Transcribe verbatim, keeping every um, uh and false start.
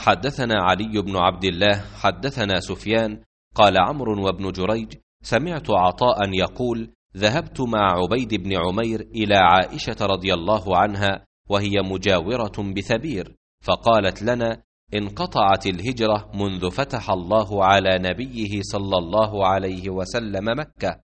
حدثنا علي بن عبد الله حدثنا سفيان قال عمرو وابن جريج سمعت عطاء يقول ذهبت مع عبيد بن عمير إلى عائشة رضي الله عنها وهي مجاورة بثبير، فقالت لنا انقطعت الهجرة منذ فتح الله على نبيه صلى الله عليه وسلم مكة،